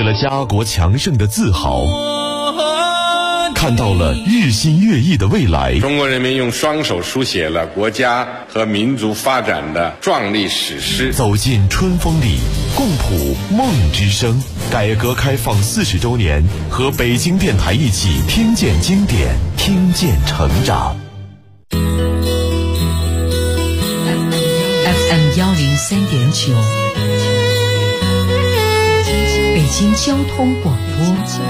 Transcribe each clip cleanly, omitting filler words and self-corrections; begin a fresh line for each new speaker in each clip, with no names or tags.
了家国强盛的自豪，看到了日新月异的未来。
中国人民用双手书写了国家和民族发展的壮丽史诗。
走进春风里，共谱梦之声。改革开放40周年，和北京电台一起听见经典，听见成长。
FM 103.9，北京交通广播。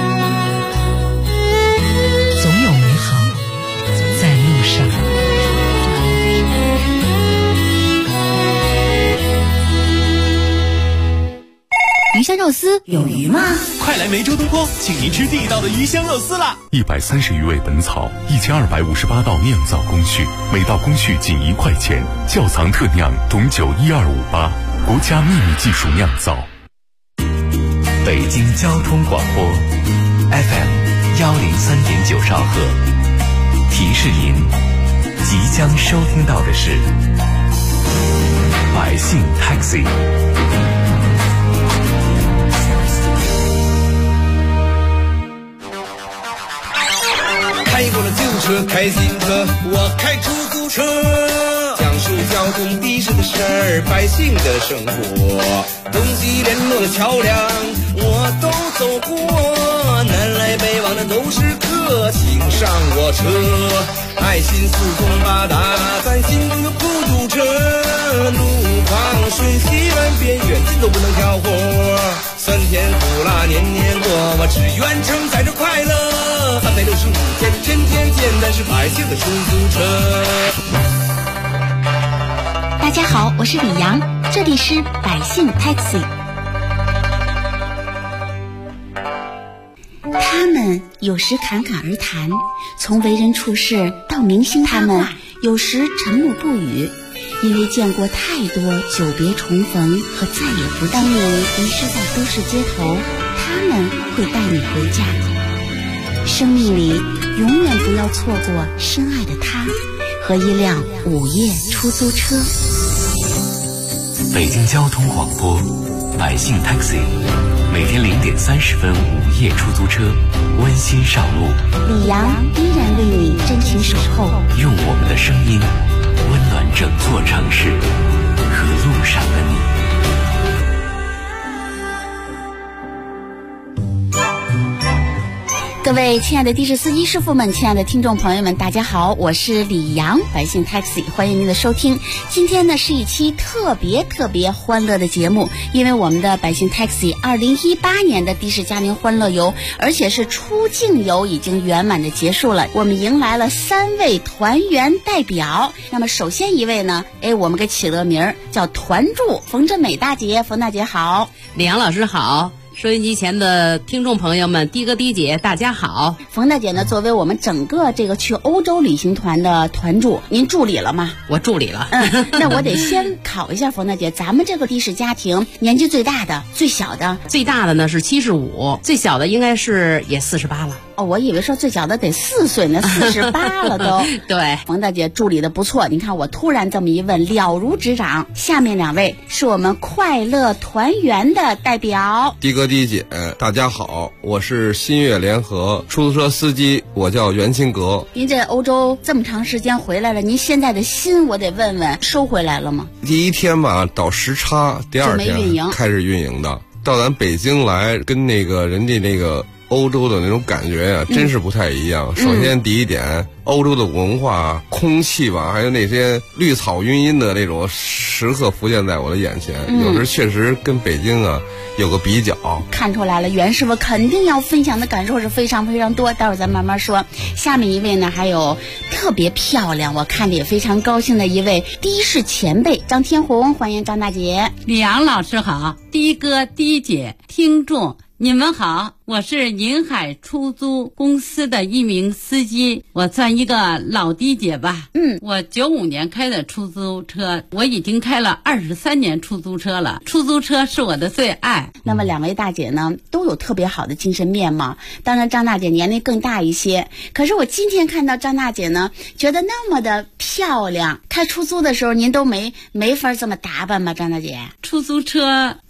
总有美好在路上。
鱼香肉丝有鱼吗？
快来梅州东坡，请您吃地道的鱼香肉丝啦
！130余味本草，1258道酿造工序，每道工序仅1块钱。窖藏特酿董酒12588，国家秘密技术酿造。
北京交通广播 FM 103.9兆赫，提示您即将收听到的是百姓 Taxi。
开过了旧车，开新车，我开出租车，讲述交通的士的事儿，百姓的生活，东西联络的桥梁我都走过，南来北往的都是客，请上我车，爱心四通八达，咱心中的孤独车，路旁顺西弯边，远近都不能挑活，酸甜苦辣年年过，我只愿承载着快乐，365天天天见，咱是百姓的出租车。
大家好，我是李阳，这里是百姓 Taxi。 他们有时侃侃而谈，从为人处事到明星他们有时沉默不语，因为见过太多久别重逢和再也不见。当你迷失在都市街头，他们会带你回家。生命里永远不要错过深爱的他和一辆午夜出租车。
北京交通广播百姓 Taxi， 每天0点30分午夜出租车温馨上路，
李阳依然为你真情守候，
用我们的声音温暖整座城市和路上的你。
各位亲爱的的士司机师傅们，亲爱的听众朋友们，大家好，我是李阳，百姓 Taxi， 欢迎您的收听。今天呢是一期特别欢乐的节目，因为我们的百姓 Taxi 2018年的的士嘉年欢乐游，而且是出境游已经圆满的结束了，我们迎来了3位团员代表。那么首先一位呢，我们给起了名叫团助冯振美大姐，冯大姐好。
李阳老师好，收音机前的听众朋友们，的哥的姐大家好。
冯大姐呢，作为我们整个这个去欧洲旅行团的团助，您助理了吗？
我助理了。
那我得先考一下冯大姐，咱们这个的士家庭年纪最大的、最小的？
最大的呢是75，最小的应该是也48了。
哦，我以为说最小的得4岁呢，48了都。
对，
冯大姐助理的不错。你看我突然这么一问，了如指掌。下面2位是我们快乐团圆的代表。
的哥的姐大家好，我是新月联合出租车司机，我叫袁清阁。
您这欧洲这么长时间回来了，您现在的心我得问问，收回来了吗？
第一天吧倒时差，第2天开始运营的。到咱北京来，跟那个人家那个欧洲的那种感觉呀，真是不太一样。首先第一点，欧洲的文化、空气吧，还有那些绿草茵茵的那种，时刻浮现在我的眼前。有时确实跟北京啊有个比较。
看出来了，袁师傅肯定要分享的感受是非常多，待会儿咱慢慢说。下面一位呢，还有特别漂亮，我看着也非常高兴的一位的士前辈张天红，欢迎张大姐。
李阳老师好，的哥的姐听众你们好，我是宁海出租公司的一名司机，我算一个老的姐吧。我95年开的出租车，我已经开了23年出租车了，出租车是我的最爱。
那么2位大姐呢，都有特别好的精神面貌。当然张大姐年龄更大一些，可是我今天看到张大姐呢，觉得那么的漂亮。开出租的时候您都没法这么打扮吗？张大姐，
出租车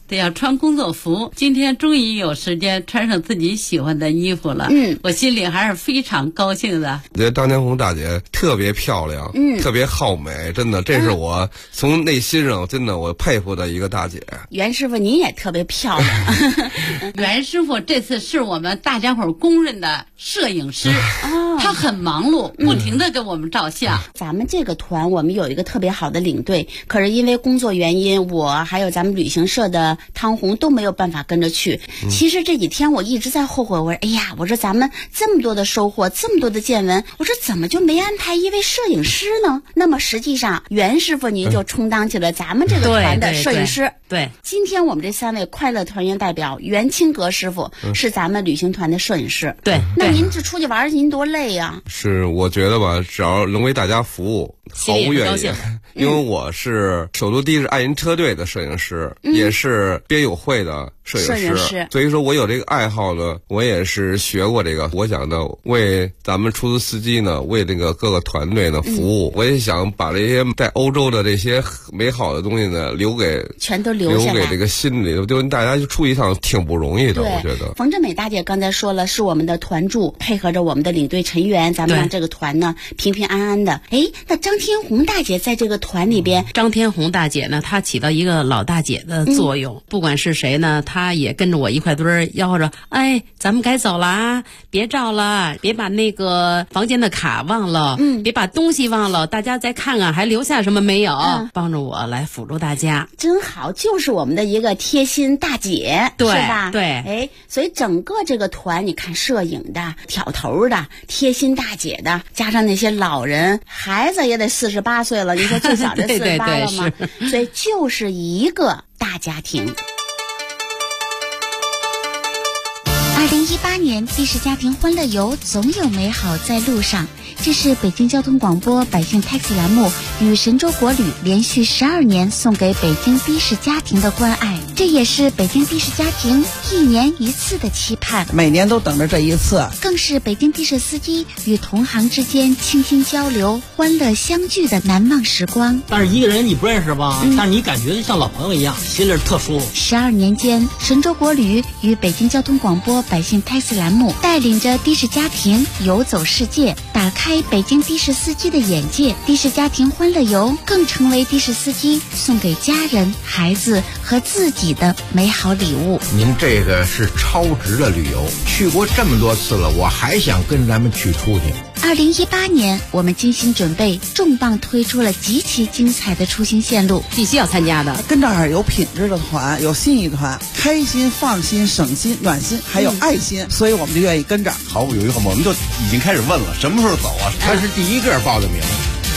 得要穿工作服。今天终于有时间穿上自己喜欢的衣服了，我心里还是非常高兴的。
我觉得张天红大姐特别漂亮，特别好美，真的，这是我从内心上真的我佩服的一个大姐。
袁师傅您也特别漂亮。
袁师傅这次是我们大家伙公认的摄影师，他很忙碌，不停地给我们照相。
咱们这个团我们有一个特别好的领队，可是因为工作原因，我还有咱们旅行社的汤红都没有办法跟着去。其实这几天我一直在后悔，我说哎呀，我说咱们这么多的收获，这么多的见闻，我说怎么就没安排一位摄影师呢？那么实际上袁师傅您就充当起了咱们这个团的摄影师。
对，
今天我们这3位快乐团员代表，袁清阁师傅是咱们旅行团的摄影师。
对，
那您这出去玩您多累呀？
是，我觉得吧，只要能为大家服务，毫无怨言。因为我是首都的士爱人车队的摄影师，也是编友会的摄影师，所以说我有这个爱好呢，我也是学过这个。我想呢，为咱们出租司机呢，为这个各个团队呢服务，我也想把这些在欧洲的这些美好的东西呢，
全都留下来，
留给这个心里。就大家就出一趟挺不容易的，我觉得。
冯振美大姐刚才说了，是我们的团助，配合着我们的领队陈元，咱们让这个团呢平平安安的。哎，那张天红大姐在这个团里边，
张天红大姐呢，她起到一个老大姐的作用，不管是谁呢，她也跟着我一块堆儿吆喝着，哎，咱们该走了啊，别照了，别把那个房间的卡忘了，别把东西忘了，大家再看看还留下什么没有，帮着我来辅助大家。
真好，就是我们的一个贴心大姐，
对，
是吧？
对，
哎，所以整个这个团，你看摄影的、挑头的、贴心大姐的，加上那些老人，孩子也得48岁了，你说最小的48了吗？所以就是一个大家庭。2018年的士家庭欢乐游，总有美好在路上。这是北京交通广播百姓 Taxi 栏目与神州国旅连续12年送给北京的士家庭的关爱，这也是北京的士家庭1年1次的期盼，
每年都等着这一次，
更是北京的士司机与同行之间倾心交流、欢乐相聚的难忘时光。
但是一个人你不认识吧，但是你感觉像老朋友一样，心里特舒服。
12年间，神州国旅与北京交通广播百姓 Taxi 栏目带领着的士家庭游走世界，打开北京的士司机的眼界。的士家庭欢乐游更成为的士司机送给家人、孩子和自己的美好礼物。
您这个是超值的旅游，去过这么多次了，我还想跟咱们去出去。
2018年，我们精心准备，重磅推出了极其精彩的出行线路，
必须要参加的。
跟这儿有品质的团，有心仪团，开心、放心、省心、暖心，还有爱心，所以我们就愿意跟着。
毫不犹豫，我们就已经开始问了，什么时候走啊？
他是第一个报的名。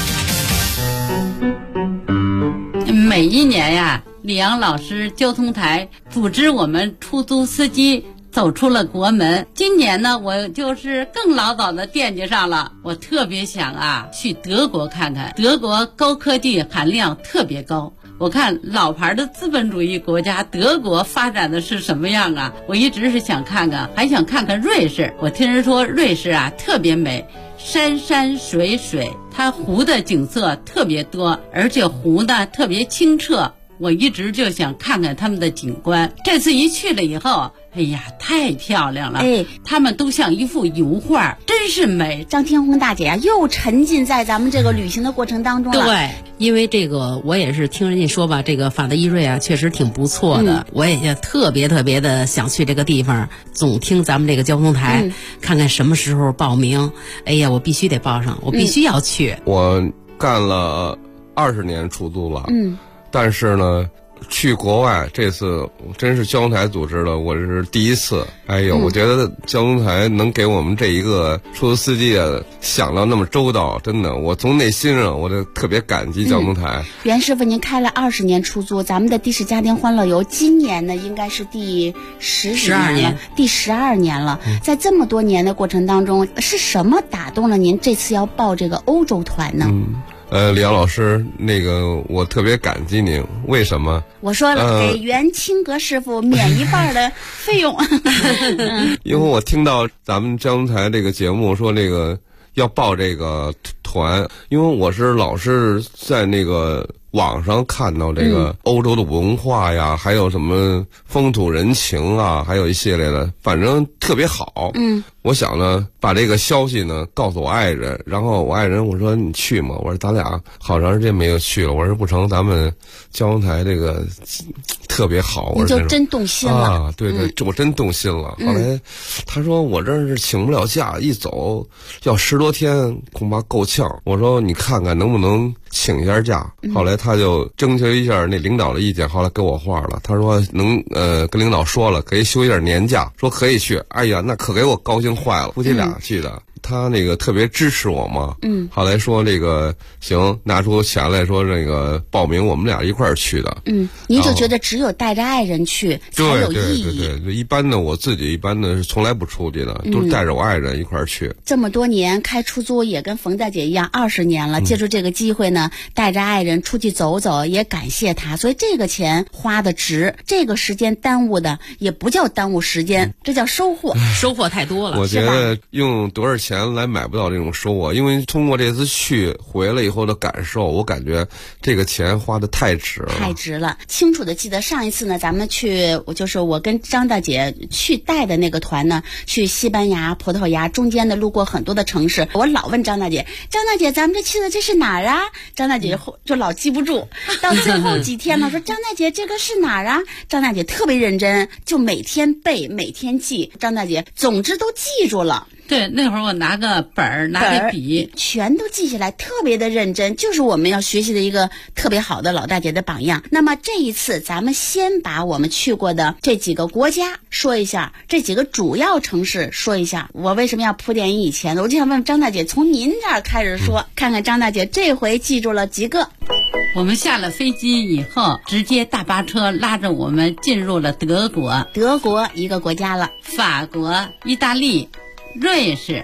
每一年呀，李阳老师交通台组织我们出租司机走出了国门。今年呢，我就是更老早的惦记上了，我特别想去德国看看，德国高科技含量特别高。我看老牌的资本主义国家德国发展的是什么样啊，我一直是想看看，还想看看瑞士。我听人说瑞士特别美，山山水水，它湖的景色特别多，而且湖呢特别清澈，我一直就想看看他们的景观。这次一去了以后，哎呀，太漂亮了！哎，他们都像一幅油画，真是美。
张天红大姐又沉浸在咱们这个旅行的过程当中了。
对，因为这个我也是听人家说吧，这个法德意瑞确实挺不错的，我也特别的想去这个地方。总听咱们这个交通台，看看什么时候报名。哎呀，我必须得报上，我必须要去。
我干了20年出租了，但是呢，去国外这次真是交通台组织的，我是第一次。哎呦，我觉得交通台能给我们这一个出租司机想到那么周到，真的，我从内心上我就特别感激交通台。
袁师傅，您开了20年出租，咱们的的士家庭欢乐游今年呢应该是第12年了，第12年了。在这么多年的过程当中，是什么打动了您这次要报这个欧洲团呢？
李阳老师，那个我特别感激您，为什么？
我说了，给袁清阁师傅免一半的费用。
因为我听到咱们交通台这个节目说那个要报这个团，因为我是老是在那个网上看到这个欧洲的文化呀，还有什么风土人情啊，还有一系列的，反正特别好。我想呢，把这个消息呢告诉我爱人，然后我爱人我说你去吗？我说咱俩好长时间没有去了，我说不成，咱们交通台这个特别好，
你就真动心了
啊！对对，我真动心了。后来他说我这是请不了假，一走要10多天，恐怕够呛。我说你看看能不能请一下假。后来他就征求一下那领导的意见，后来给我话了，他说能跟领导说了，可以休一点年假，说可以去。哎呀，那可给我高兴坏了，夫妻俩去的。他那个特别支持我嘛，后来说这个行，拿出钱来说这个报名，我们俩一块儿去的。
您就觉得只有带着爱人去才有意义。
对，一般的我自己一般的是从来不出去的，都是带着我爱人一块儿去。
这么多年开出租也跟冯大姐一样20年了，借助这个机会呢，带着爱人出去走走，也感谢她，所以这个钱花的值，这个时间耽误的也不叫耽误时间，这叫收获，
收获太多了。
我觉得用多少钱来买不到这种收获，因为通过这次去回来以后的感受，我感觉这个钱花的太值了，
清楚的记得上一次呢，咱们去就是我跟张大姐去带的那个团呢，去西班牙、葡萄牙，中间的路过很多的城市，我老问张大姐，咱们这去的这是哪儿啊？张大姐就老记不住，到最后几天呢，说张大姐这个是哪儿啊？张大姐特别认真，就每天背，每天记，张大姐总之都记住了。
对，那会儿我拿个本儿，拿个笔，
全都记下来，特别的认真，就是我们要学习的一个特别好的老大姐的榜样。那么这一次，咱们先把我们去过的这几个国家说一下，这几个主要城市说一下。我为什么要铺垫以前呢？我就想问张大姐，从您这儿开始说，看看张大姐这回记住了几个。
我们下了飞机以后，直接大巴车拉着我们进入了德国。
德国一个国家了，
法国、意大利、瑞士，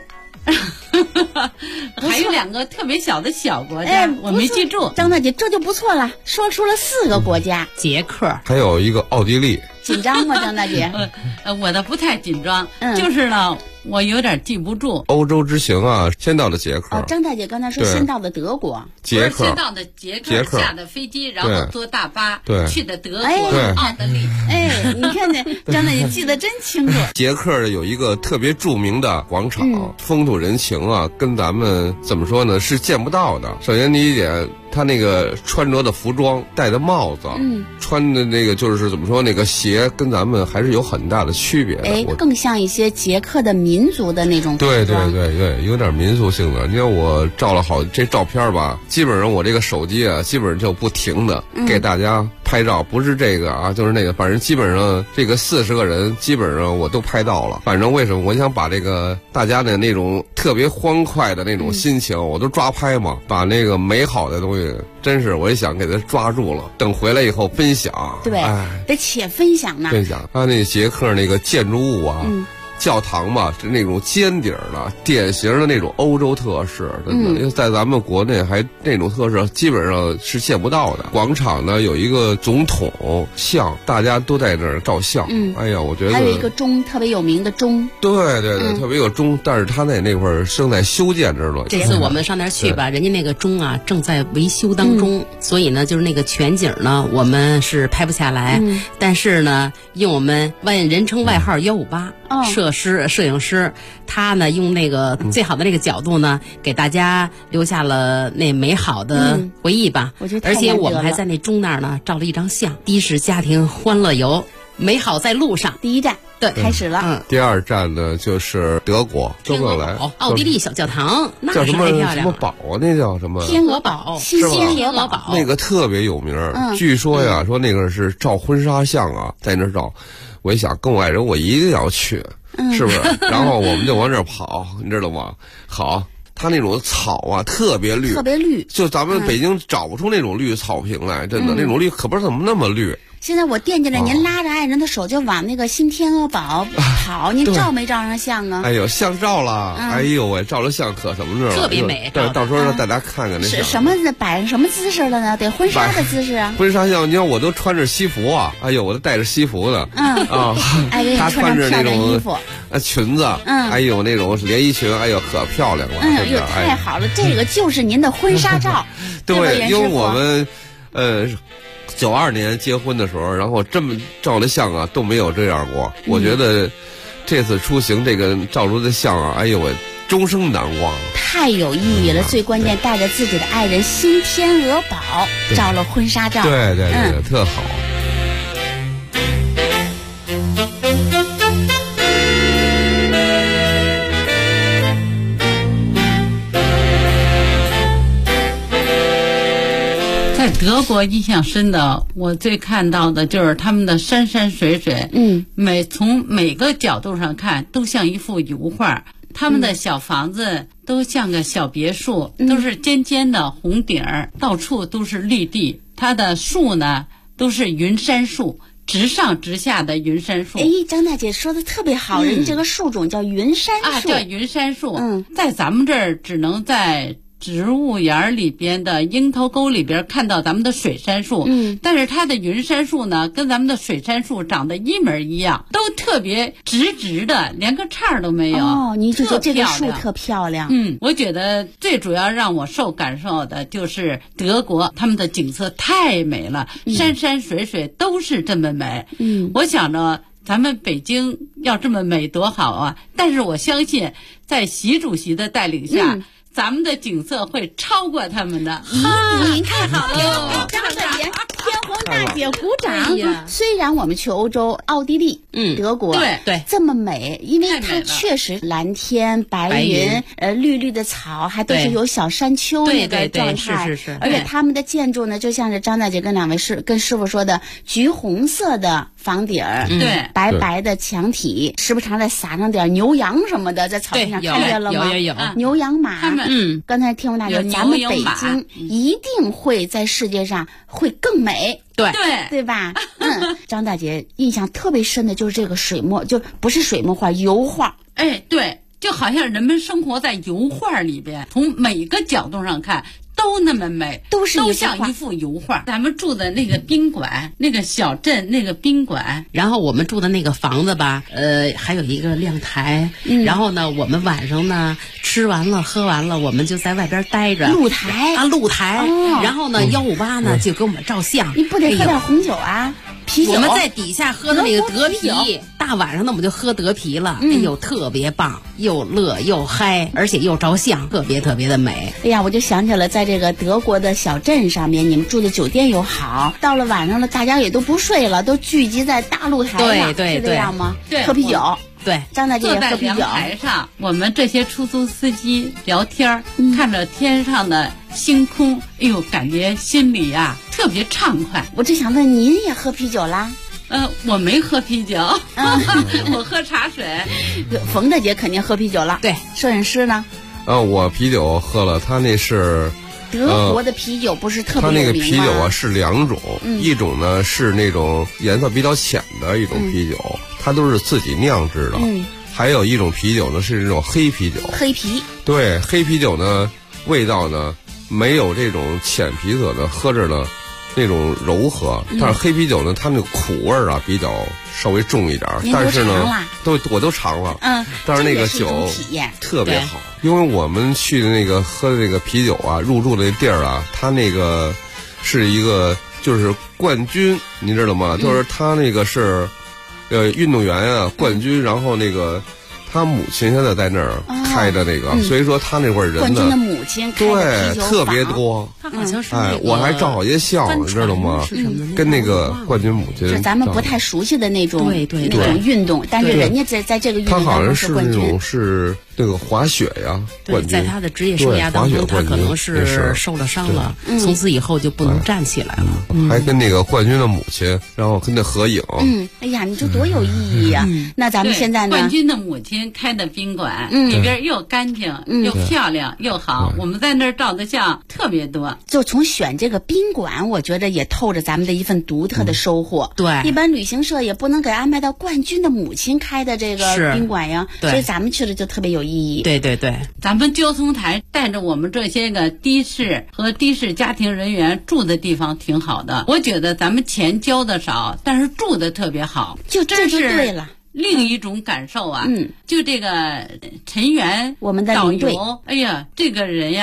还有2个特别小的小国家，我没记住。
张大姐这就不错了，说出了4个国家。
捷克，
还有一个奥地利。
紧张吗，张大姐？
我倒不太紧张，就是呢，我有点记不住。
欧洲之行啊，先到的捷克。
张大姐刚才说先到的德国，
捷克
先到的捷克，下的飞机，然后坐大巴去的德国、奥地利。
你看这张大姐记得真清楚。
捷克有一个特别著名的广场，风土人情啊，跟咱们怎么说呢，是见不到的。首先第一点，他那个穿着的服装、戴的帽子，穿的那个就是怎么说，那个鞋跟咱们还是有很大的区别的。
更像一些捷克的民族的那种服装。
对，有点民族性的。你看我照了好这照片吧，基本上我这个手机啊，基本上就不停的给大家拍照，不是这个啊，就是那个，反正基本上这个40个人，基本上我都拍到了。反正为什么我想把这个大家的那种特别欢快的那种心情，我都抓拍嘛，把那个美好的东西。真是，我也想给他抓住了。等回来以后分享，
对，得且分享呢。
分享，他那捷克那个建筑物啊，教堂嘛，是那种尖顶的，典型的那种欧洲特色，真的，因为在咱们国内还那种特色基本上是见不到的。广场呢有一个总统像，大家都在那儿照相。哎呀，我觉得
还有一个钟，特别有名的钟。
对，特别有钟，但是他在那块儿正在修建着呢。
这次我们上那儿去吧，人家那个钟啊正在维修当中，所以呢，就是那个全景呢，我们是拍不下来。但是呢，用我们人称外号158。摄影师，他呢用那个最好的那个角度呢，给大家留下了那美好的回忆吧。而且我们还在那钟那儿呢照了一张相。的士家庭欢乐游，美好在路上。
第一站对开始了。
第2站呢就是德国，
天鹅堡、奥地利小教堂，那
叫
是太漂亮了。
什么堡啊？那叫什么？
天鹅堡，天鹅堡，
那个特别有名。据说呀，说那个是照婚纱相啊，在那照。我一想，跟我爱人，我一定要去，是不是？然后我们就往这儿跑，你知道吗？好，它那种草啊，特别绿，就咱们北京找不出那种绿草坪来，真的，那种绿可不知道怎么那么绿。
现在我惦记着您拉着爱人的手就往那个新天鹅堡跑，您照没照上相啊？
哎呦，相照了，哎呦喂，照了相可什么着了，
特别美。
对，到时候让大家看看那相。
什么摆上什么姿势了呢？得婚纱的姿势啊。
婚纱相，你看我都穿着西服啊，哎呦，我都带着西服的。他穿着那种裙子，哎呦，那种连衣裙，哎呦，可漂亮了。
哎呦，太好了，这个就是您的婚纱照。
对，因为我们。 92年结婚的时候，然后这么照的相啊都没有这样过。我觉得这次出行这个照出的相啊，哎呦我终生难忘，
太有意义了。最关键带着自己的爱人新天鹅堡照了婚纱照，
对，特好。
在德国印象深的，我最看到的就是他们的山山水水，从每个角度上看都像一幅油画。他们的小房子都像个小别墅，都是尖尖的红顶儿，到处都是绿地。它的树呢都是云杉树，直上直下的云杉树。
哎，张大姐说的特别好，人家这个树种叫云杉树，
叫云杉树。在咱们这儿只能在植物园里边的樱桃沟里边看到咱们的水杉树，但是它的云杉树呢，跟咱们的水杉树长得一模一样，都特别直直的，连个叉都没有。
哦，你就说这个树特漂亮。
我觉得最主要让我受感受的就是德国，他们的景色太美了，山山水水都是这么美。我想着咱们北京要这么美多好啊！但是我相信，在习主席的带领下，咱们的景色会超过他们的。
您太好了，张大姐，天虹大姐鼓掌。虽然我们去欧洲，奥地利、德国，
对
这么美，因为它确实蓝天白云，绿绿的草，还都是有小山丘那个状态。
是。
而且他们的建筑呢，就像是张大姐跟跟师傅说的，橘红色的房顶儿，
对，
白白的墙体，时不常再撒上点牛羊什么的，在草地上看见了吗？
有
牛羊马。刚才天虹大姐，咱们北京一定会在世界上会更美，对吧？张大姐印象特别深的就是这个水墨，就不是水墨画，油画。
哎，对，就好像人们生活在油画里边，从每个角度上看都那么美，都像一幅油画。咱们住的那个宾馆，那个小镇那个宾馆，
然后我们住的那个房子吧，还有一个亮台，然后呢，我们晚上呢吃完了喝完了，我们就在外边待着。露台，然后呢158呢就给我们照相。
你不得喝点红酒啊？啤酒，
我们在底下喝的那个德啤，大晚上呢我们就喝德啤了，哎呦特别棒，又乐又嗨，而且又照相，特别特别的美。
哎呀，我就想起了在这个德国的小镇上面，你们住的酒店又好，到了晚上了，大家也都不睡了，都聚集在大露台上，
对，
是这样吗？
对，
喝啤酒。
对，
张大姐也喝啤酒。
坐在阳台上，我们这些出租司机聊天，看着天上的星空，哎呦，感觉心里呀特别畅快。
我就想问，您也喝啤酒啦？
我没喝啤酒，我喝茶水。
冯大姐肯定喝啤酒了。
对，
摄影师呢？
我啤酒喝了，他那是
德国的啤酒，不是特别有名吗？
他那个啤酒啊是两种，一种呢是那种颜色比较浅的一种啤酒，它都是自己酿制的。还有一种啤酒呢是这种黑啤酒。
黑啤。
对，黑啤酒呢味道呢没有这种浅啤酒的喝着呢那种柔和，但是黑啤酒呢它那个苦味儿啊比较稍微重一点，但是呢我都尝了，但是那个酒特别好，因为我们去的那个喝的那个啤酒啊，入住的那地儿啊，它那个是一个就是冠军，你知道吗？就是他那个是运动员啊冠军，然后那个他母亲现在在那儿开的那个，所以说他那会儿人呢，
冠军的母亲开的啤酒
对特别多。
他好像是
我还照好些相，你知道吗？跟那个冠军母亲，
就咱们不太熟悉的那种
对
那种运动，但是人家在这个运动当中是冠军。
他好像是那种是那个滑雪呀，冠军。
在他的职业生涯当中，他可能是受了伤了，从此以后就不能站起来了。
还跟那个冠军的母亲，然后跟他合影。
哎呀，你这多有意义呀！那咱们现在呢？
冠军的母亲开的宾馆，里边又干净又漂亮又好，我们在那儿照的相特别多。
就从选这个宾馆，我觉得也透着咱们的一份独特的收获。
对，
一般旅行社也不能给安排到冠军的母亲开的这个宾馆呀，所以咱们去了就特别有意义。
对，
咱们交通台带着我们这些个的士和的士家庭人员住的地方挺好的，我觉得咱们钱交的少，但是住的特别好，
这就对了。
另一种感受啊，就这个陈元
我们的
导游，哎呀，这个人呀大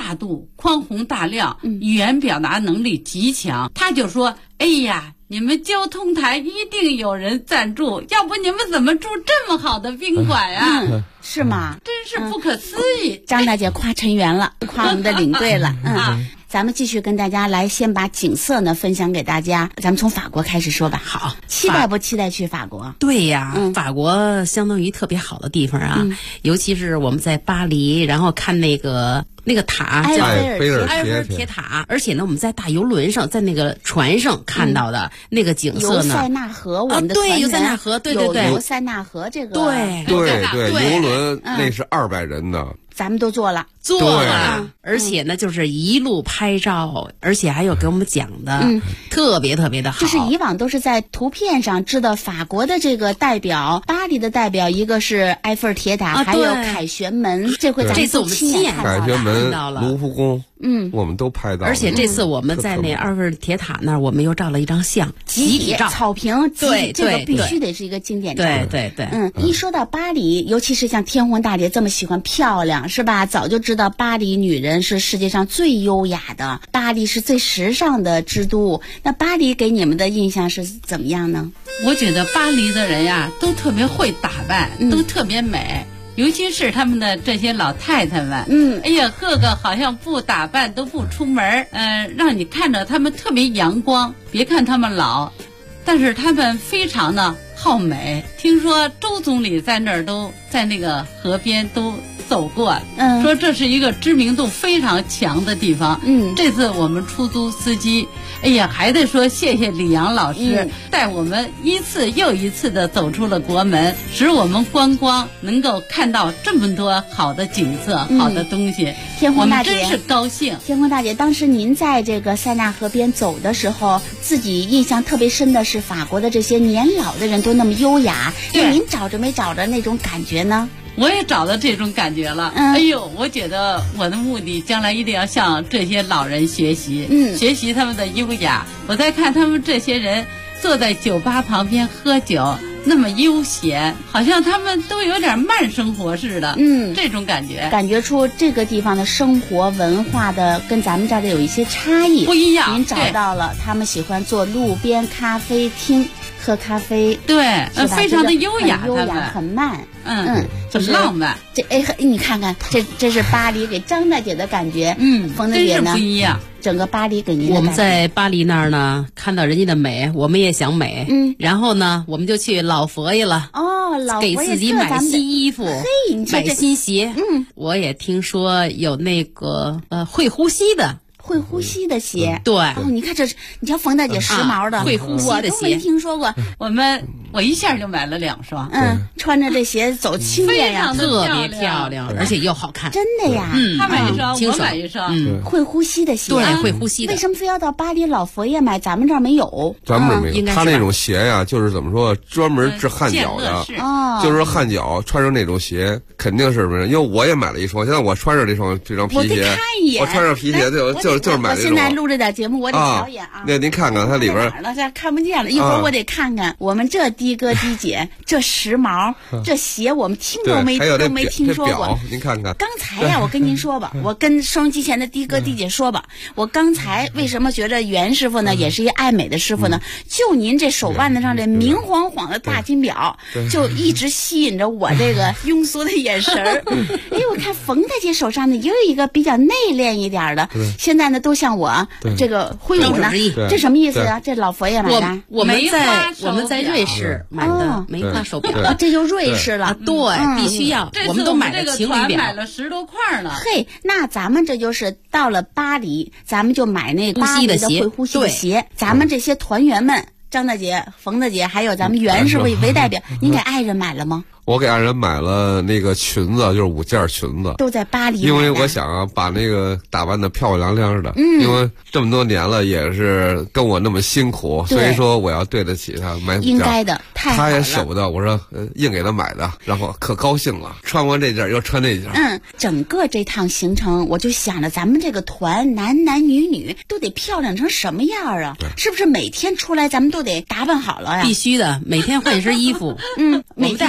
大度、宽宏大量，语言表达能力极强。他就说：“哎呀，你们交通台一定有人赞助，要不你们怎么住这么好的宾馆啊？”
是吗？
真是不可思议。
张大姐夸陈员了，夸我们的领队了。咱们继续跟大家来，先把景色呢分享给大家。咱们从法国开始说吧。
好，
期待不期待去法国？
对呀，法国相当于特别好的地方啊，尤其是我们在巴黎，然后看那个塔叫埃菲尔铁塔，而且呢，我们在大游轮上，在那个船上看到的那个景色呢，
游塞纳河，我们的
对，游塞纳河，对，
游塞纳河这个，
对，游轮那是200人的。
咱们都做了，
而且呢，就是一路拍照，而且还有给我们讲的，特别特别的好。
就是以往都是在图片上知道法国的这个代表，巴黎的代表，一个是埃菲尔铁塔，还有凯旋门。这回咱们
我们亲眼
凯旋门、
到了
卢浮宫，我们都拍到了。
而且这次我们在那埃菲尔铁塔那儿，我们又照了一张相，集体照，
草坪，
对，
这个必须得是一个经典照。
对。
一说到巴黎，尤其是像天虹大姐这么喜欢漂亮，是吧？早就知道巴黎女人是世界上最优雅的，巴黎是最时尚的之都。那巴黎给你们的印象是怎么样呢？
我觉得巴黎的人呀，都特别会打扮，都特别美。尤其是他们的这些老太太们，哎呀，个个好像不打扮都不出门，让你看着他们特别阳光。别看他们老，但是他们非常的好美。听说周总理在那儿都在那个河边都走过，说这是一个知名度非常强的地方。这次我们出租司机，哎呀，还得说谢谢李阳老师，带我们一次又一次的走出了国门，使我们观光能够看到这么多好的景色、好的东西。
天虹大姐，
我们真是高兴。
天虹大姐，当时您在这个塞纳河边走的时候，自己印象特别深的是法国的这些年老的人都那么优雅，您找着没找着那种感觉呢？
我也找到这种感觉了。哎呦，我觉得我的目的将来一定要向这些老人学习，学习他们的优雅。我在看他们这些人坐在酒吧旁边喝酒，那么悠闲，好像他们都有点慢生活似的。这种感觉
出这个地方的生活文化的跟咱们这儿的有一些差异，
不一样。
您找到了，他们喜欢坐路边咖啡厅喝咖啡，
对，非常的优雅，
很慢，
很浪漫。
你看看，这是巴黎给张大姐的感觉，冯大姐呢？
真是不一样。
整个巴黎给您的
我们在巴黎那儿呢，看到人家的美，我们也想美。然后呢，我们就去老佛爷了。
老佛爷
给自己买新衣服，买新鞋。我也听说有那个会呼吸的鞋，
对。你看你瞧冯大姐时髦的，
会呼吸的鞋，
我都没听说过。
我一下就买了2双，
穿着这鞋走轻便呀，
特别漂亮，而且又好看。
真的呀，
他买一双，我买一双。
会呼吸的鞋，
对，会呼吸的。
为什么非要到巴黎老佛爷买？咱们这儿没有，
咱们这儿没有。他那种鞋呀，就是怎么说，专门治汗脚的，就是说汗脚穿上那种鞋肯定是什么？因为我也买了一双，现在我穿上这双皮鞋，我穿上皮鞋就是买这种。
现在录这点节目，我得瞧一眼啊。
那您看看它里边
哪儿了？这看不见了，一会儿我得看看我们这的哥的姐这时髦，这鞋我们听都没听说过。
您看看。
刚才呀，我跟您说吧，我跟收音机前的的哥的姐说吧，我刚才为什么觉得袁师傅呢也是一爱美的师傅呢？就您这手腕子上这明晃晃的大金表，就一直吸引着我这个庸俗的眼神儿。我看冯大姐手上呢也有一个比较内敛一点的，现在呢都像我这个挥舞呢，这什么意思啊？这老佛爷买的？
我们在瑞士买的梅花手表，
这就瑞士了。
对，必须要。我们都买了情侣表，
买了10多块呢。
嘿，那咱们这就是到了巴黎，咱们就买那巴黎的会呼吸的鞋。咱们这些团员们，张大姐、冯大姐，还有咱们袁师傅为代表，您给爱人买了吗？
我给爱人买了那个裙子，就是5件裙子，
都在巴黎。
因为我想把那个打扮的漂漂亮亮的，因为这么多年了也是跟我那么辛苦，所以说我要对得起他，买5件。
应该的，太好了。
他也舍不得，我说硬给他买的，然后可高兴了，穿完这件又穿那件。
整个这趟行程，我就想着咱们这个团男男女女都得漂亮成什么样啊？是不是每天出来咱们都得打扮好了呀？
必须的，每天换一身衣服。我们带好多漂亮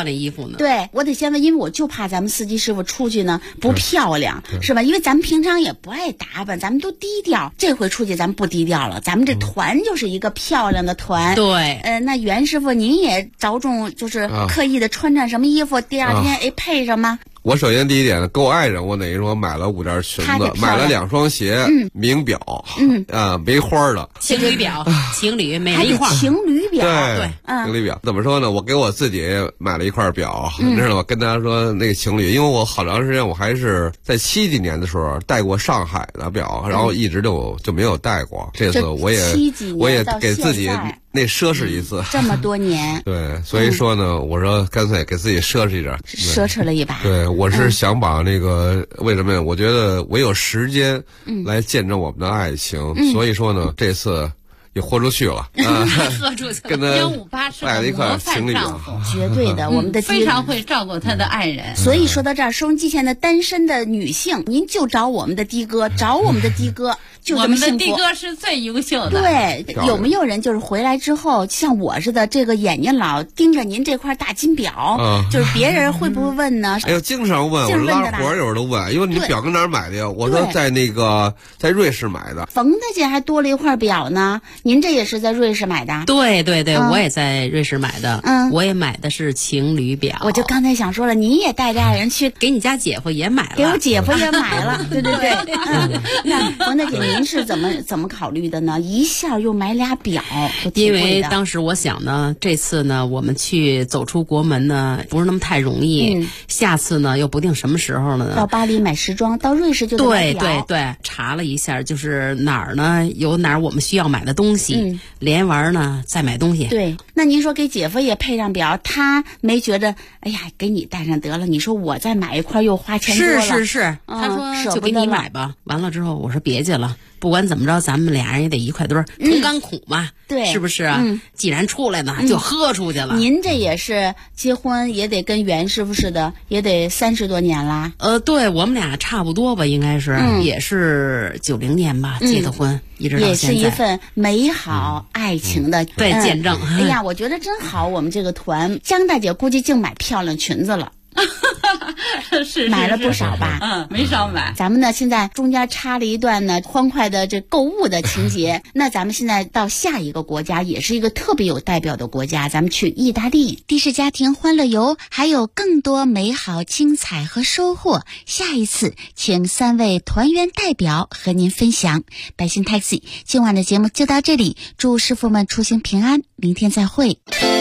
漂亮衣服呢？
对，我得先问，因为我就怕咱们司机师傅出去呢不漂亮，是吧？因为咱们平常也不爱打扮，咱们都低调。这回出去咱们不低调了，咱们这团就是一个漂亮的团。
对，
那袁师傅您也着重就是刻意的穿上什么衣服，第二天配上吗？
我首先第一点呢，给我爱人，我等于说买了5件裙子，买了2双鞋，名表，梅花的
情侣表，情侣每人一块
情侣表，
对，情侣表怎么说呢？我给我自己买了一块表，你知道吗？跟他说那个情侣，因为我好长时间我还是在70几年的时候戴过上海的表，然后一直就没有戴过。这次我也给自己那奢侈一次，
这么多年，
对，所以说呢，我说干脆给自己奢侈一点，
奢侈了一把。
对，我是想把那个为什么呀？我觉得我有时间来见证我们的爱情，所以说呢，这次也豁出去了，
豁出去了，
跟他
158是个模范丈夫，
绝对的，我们的
非常会照顾他的爱人。
所以说到这儿，收音机前的单身的女性，您就找我们的的哥，找我们的的哥。就这么幸福。
我们的的哥是最优秀的。
对，有没有人就是回来之后像我似的，这个眼睛老盯着您这块大金表，就是别人会不会问呢？
哎呦，经常问，我拉着活有人都问，因为你表跟哪儿买的呀？我说在瑞士买的。
冯大姐还多了一块表呢，您这也是在瑞士买的？
对对对，我也在瑞士买的。我也买的是情侣表。
我就刚才想说了，你也带着爱人去，
给你家姐夫也买了，
给我姐夫也买了。对对对，那冯大姐。您是怎么考虑的呢？一下又买俩表，
因为当时我想呢，这次呢我们去走出国门呢不是那么太容易，下次呢又不定什么时候呢。
到巴黎买时装，到瑞士就得买表。
对对对，查了一下，就是哪儿呢有哪儿我们需要买的东西，连完呢再买东西。
对，那您说给姐夫也配上表，他没觉得哎呀给你带上得了？你说我再买一块又花钱多了。
是，他说就给你买吧。完了之后我说别介了。不管怎么着，咱们俩人也得一块堆儿，同甘苦嘛，
对，
是不是啊？既然出来呢，就喝出去了。
您这也是结婚也得跟袁师傅似的，也得30多年啦。
对我们俩差不多吧，应该是，也是90年吧结的婚，一直到现在。
也是一份美好爱情的
对见证。
哎呀，我觉得真好，我们这个团，江大姐估计净买漂亮裙子了。
是
买了不少吧？
没少买。
咱们呢，现在中间插了一段呢欢快的这购物的情节。那咱们现在到下一个国家，也是一个特别有代表的国家，咱们去意大利。的士家庭欢乐游还有更多美好精彩和收获。下一次，请3位团员代表和您分享。百姓 Taxi 今晚的节目就到这里，祝师傅们出行平安，明天再会。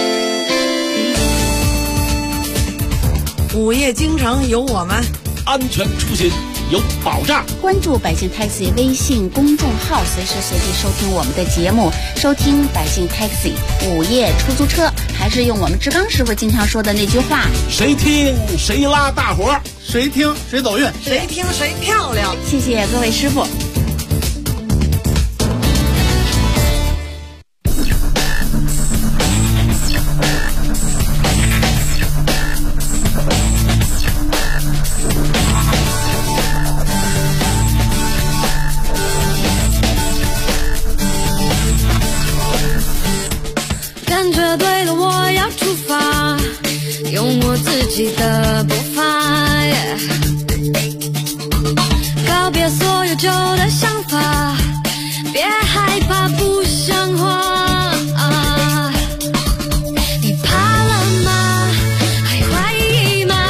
午夜京城有我们，
安全出行有保障。
关注百姓 Taxi 微信公众号，随时随地收听我们的节目，收听百姓 Taxi 午夜出租车，还是用我们志刚师傅经常说的那句话：
谁听谁拉大伙，
谁听谁走运，
谁听谁漂亮。
谢谢各位师傅。
感觉对了，我要出发，用我自己的步伐，告别所有旧的想法，别害怕不像话。你怕了吗？还怀疑吗？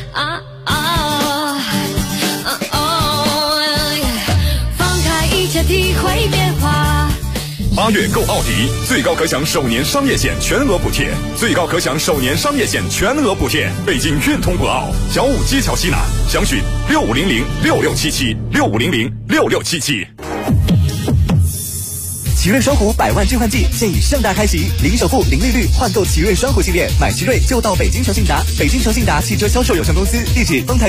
放开一切，体会变化。
8月购奥迪，最高可享首年商业险全额补贴，最高可享首年商业险全额补贴。北京运通博奥，小武街桥西南，详询6500-6677，6500-6677。
奇瑞双虎100万置换季现已盛大开启，零首付、零利率换购奇瑞双虎系列，买奇瑞就到北京诚信达。北京诚信达汽车销售有限公司，地址丰台。